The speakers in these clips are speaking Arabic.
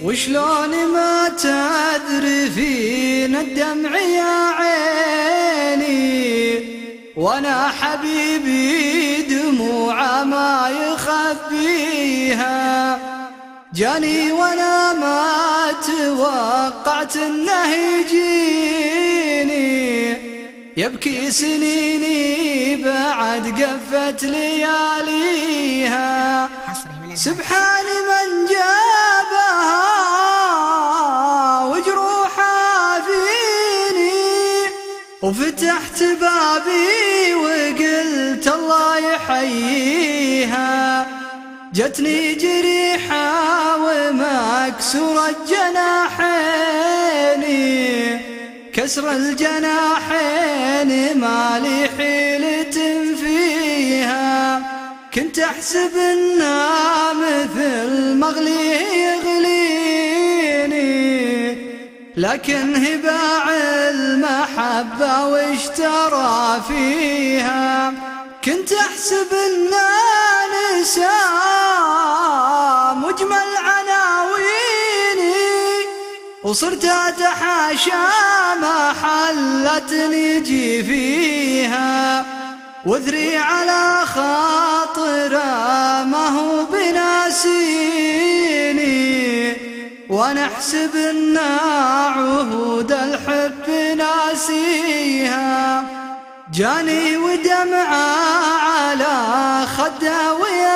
وشلون ما تدري فينا الدمع يا عيني، وانا حبيبي دموعه ما يخبيها. جاني وانا ما توقعت انه يجيني، يبكي سنيني بعد قفت لياليها. سبحان من جابها وجروحها فيني، وفتحت بابي وقلت الله يحييها. جتني جريحة ومكسورة جناحيني، كسر الجناحين ما لي حيلة فيها. كنت احسب انها مثل مغلي يغليني، لكن هباع المحبة واشترى فيها. كنت احسب انها نساء مجمل عناويني، وصرت اتحاشى ما حلتني جي فيها. وذري على خاطره ما هو بناسيني، وانا احسب ان عهود الحب ناسيها. جاني ودمعه على خده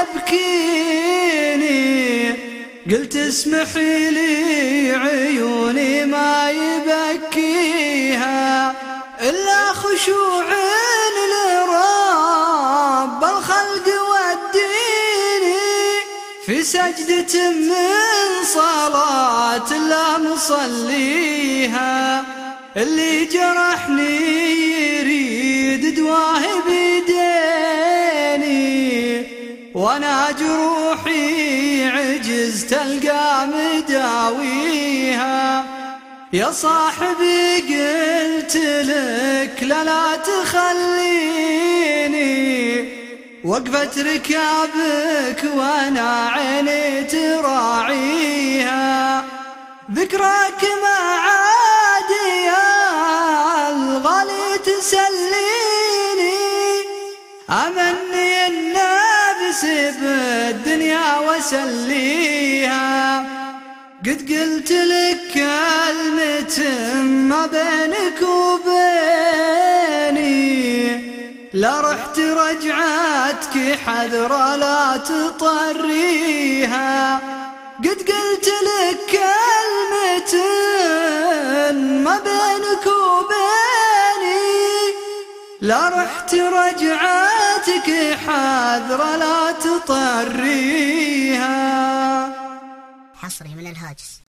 ويبكيني، قلت اسمحي لي عيوني ما يبكيها، إلا خشوع لرب الخلق والديني. في سجدة من صلاة لا نصليها، اللي جرحني يريد دواه بيديني، وانا جروحي عجزت القى مداويها. يا صاحبي قلت لك لا تخليني، وقفت ركابك وانا عيني تراعيها. ذكراك ما عاد يا الغالي تسليني، امني النفس بالدنيا وسليها. قد قلت لك كلمة ما بينك وبيني، لا رحت رجعتك حذرة لا تطريها. قد قلت لك كلمة ما بينك وبيني، لا رحت رجعتك حذرة لا تطريها. حصري من الهاجس.